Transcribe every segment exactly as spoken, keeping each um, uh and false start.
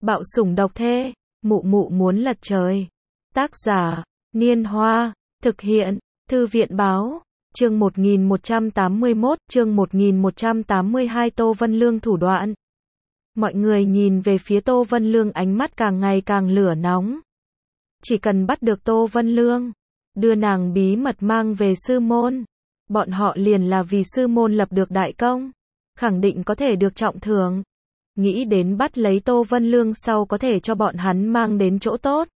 Bạo sủng độc thê, mụ mụ muốn lật trời. Tác giả, Niên Hoa, thực hiện, Thư viện Báo, chương một nghìn một trăm tám mươi mốt, chương một nghìn một trăm tám mươi hai Tô Vân Lương thủ đoạn. Mọi người nhìn về phía Tô Vân Lương ánh mắt càng ngày càng lửa nóng. Chỉ cần bắt được Tô Vân Lương, đưa nàng bí mật mang về sư môn, bọn họ liền là vì sư môn lập được đại công, khẳng định có thể được trọng thưởng. Nghĩ đến bắt lấy Tô Vân Lương sau có thể cho bọn hắn mang đến chỗ tốt.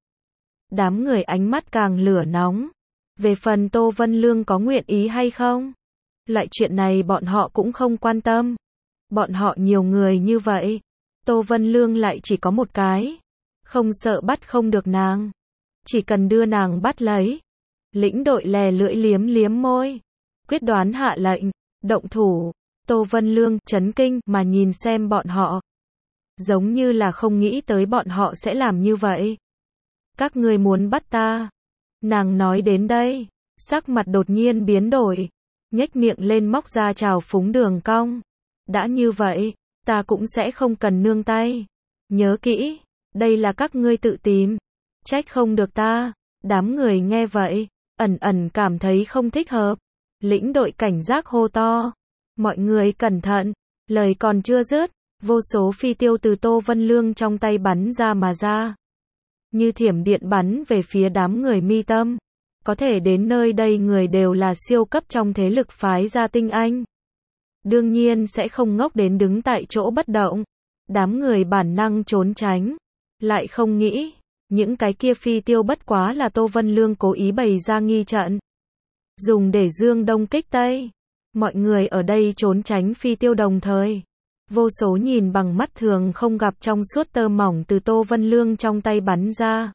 Đám người ánh mắt càng lửa nóng. Về phần Tô Vân Lương có nguyện ý hay không, loại chuyện này bọn họ cũng không quan tâm. Bọn họ nhiều người như vậy, Tô Vân Lương lại chỉ có một cái, không sợ bắt không được nàng. Chỉ cần đưa nàng bắt lấy. Lĩnh đội lè lưỡi liếm liếm môi, quyết đoán hạ lệnh, động thủ. Tô Vân Lương chấn kinh mà nhìn xem bọn họ, giống như là không nghĩ tới bọn họ sẽ làm như vậy. Các ngươi muốn bắt ta? Nàng nói đến đây, sắc mặt đột nhiên biến đổi, nhếch miệng lên móc ra trào phúng đường cong. Đã như vậy, ta cũng sẽ không cần nương tay. Nhớ kỹ, đây là các ngươi tự tìm, trách không được ta. Đám người nghe vậy, ẩn ẩn cảm thấy không thích hợp. Lĩnh đội cảnh giác hô to, mọi người cẩn thận. Lời còn chưa dứt, vô số phi tiêu từ Tô Vân Lương trong tay bắn ra mà ra, như thiểm điện bắn về phía đám người mi tâm. Có thể đến nơi đây người đều là siêu cấp trong thế lực phái gia tinh anh, đương nhiên sẽ không ngốc đến đứng tại chỗ bất động. Đám người bản năng trốn tránh, lại không nghĩ, những cái kia phi tiêu bất quá là Tô Vân Lương cố ý bày ra nghi trận, dùng để dương đông kích tây. Mọi người ở đây trốn tránh phi tiêu đồng thời, vô số nhìn bằng mắt thường không gặp trong suốt tơ mỏng từ Tô Vân Lương trong tay bắn ra,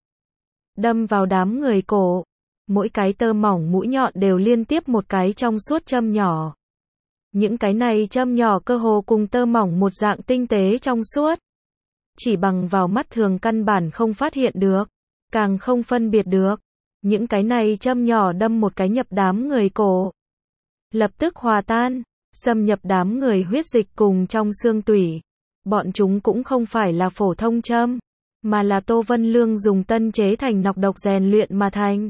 đâm vào đám người cổ. Mỗi cái tơ mỏng mũi nhọn đều liên tiếp một cái trong suốt châm nhỏ. Những cái này châm nhỏ cơ hồ cùng tơ mỏng một dạng tinh tế trong suốt, chỉ bằng vào mắt thường căn bản không phát hiện được, càng không phân biệt được. Những cái này châm nhỏ đâm một cái nhập đám người cổ, lập tức hòa tan, xâm nhập đám người huyết dịch cùng trong xương tủy. Bọn chúng cũng không phải là phổ thông châm, mà là Tô Vân Lương dùng tân chế thành nọc độc rèn luyện mà thành.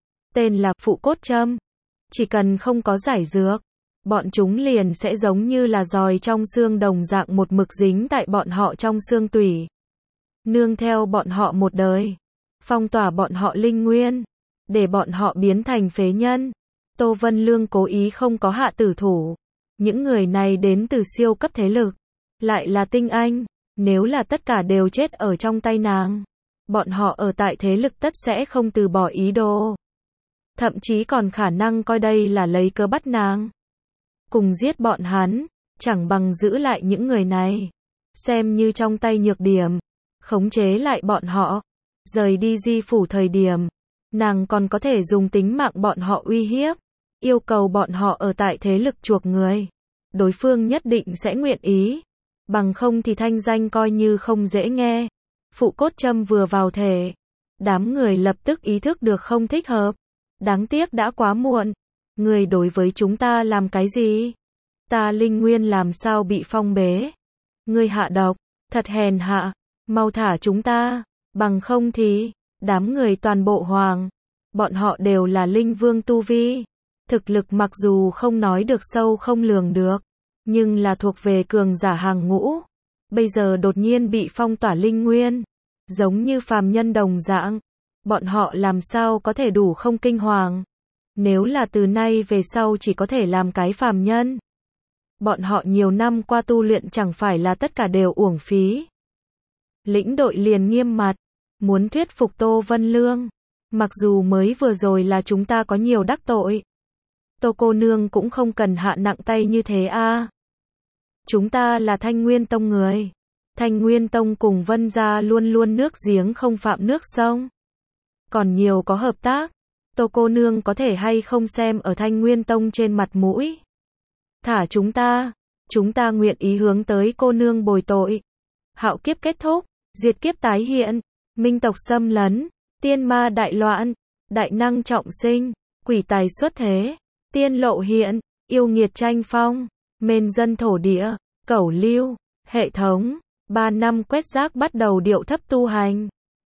Tên là phụ cốt châm. Chỉ cần không có giải dược, bọn chúng liền sẽ giống như là giòi trong xương đồng dạng một mực dính tại bọn họ trong xương tủy, nương theo bọn họ một đời, phong tỏa bọn họ linh nguyên, để bọn họ biến thành phế nhân. Tô Vân Lương cố ý không có hạ tử thủ. Những người này đến từ siêu cấp thế lực, lại là tinh anh. Nếu là tất cả đều chết ở trong tay nàng, bọn họ ở tại thế lực tất sẽ không từ bỏ ý đồ, thậm chí còn khả năng coi đây là lấy cớ bắt nàng. Cùng giết bọn hắn, chẳng bằng giữ lại những người này, xem như trong tay nhược điểm, khống chế lại bọn họ. Rời đi Di phủ thời điểm, nàng còn có thể dùng tính mạng bọn họ uy hiếp, yêu cầu bọn họ ở tại thế lực chuộc người. Đối phương nhất định sẽ nguyện ý, bằng không thì thanh danh coi như không dễ nghe. Phụ cốt châm vừa vào thể, đám người lập tức ý thức được không thích hợp. Đáng tiếc đã quá muộn. Người đối với chúng ta làm cái gì? Ta linh nguyên làm sao bị phong bế? Ngươi hạ độc, thật hèn hạ, mau thả chúng ta, bằng không thì, đám người toàn bộ hoàng. Bọn họ đều là linh vương tu vi, thực lực mặc dù không nói được sâu không lường được, nhưng là thuộc về cường giả hàng ngũ. Bây giờ đột nhiên bị phong tỏa linh nguyên, giống như phàm nhân đồng dạng, bọn họ làm sao có thể đủ không kinh hoàng? Nếu là từ nay về sau chỉ có thể làm cái phàm nhân, bọn họ nhiều năm qua tu luyện chẳng phải là tất cả đều uổng phí. Lĩnh đội liền nghiêm mặt, muốn thuyết phục Tô Vân Lương. Mặc dù mới vừa rồi là chúng ta có nhiều đắc tội, Tô cô nương cũng không cần hạ nặng tay như thế a. Chúng ta là Thanh Nguyên Tông người. Thanh Nguyên Tông cùng Vân gia luôn luôn nước giếng không phạm nước sông, còn nhiều có hợp tác. Tô cô nương có thể hay không xem ở Thanh Nguyên Tông trên mặt mũi, thả chúng ta, chúng ta nguyện ý hướng tới cô nương bồi tội. Hạo kiếp kết thúc, diệt kiếp tái hiện, minh tộc xâm lấn, tiên ma đại loạn, đại năng trọng sinh, quỷ tài xuất thế, tiên lộ hiện, yêu nghiệt tranh phong, mên dân thổ địa, cẩu lưu, hệ thống, ba năm quét rác bắt đầu điệu thấp tu hành.